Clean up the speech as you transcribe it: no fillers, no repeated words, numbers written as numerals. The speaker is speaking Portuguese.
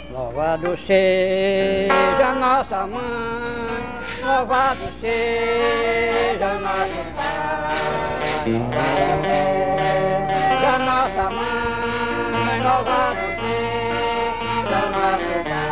Louvado seja nossa mãe, louvado seja nosso pai, louvado seja nossa mãe, louvado seja nosso pai.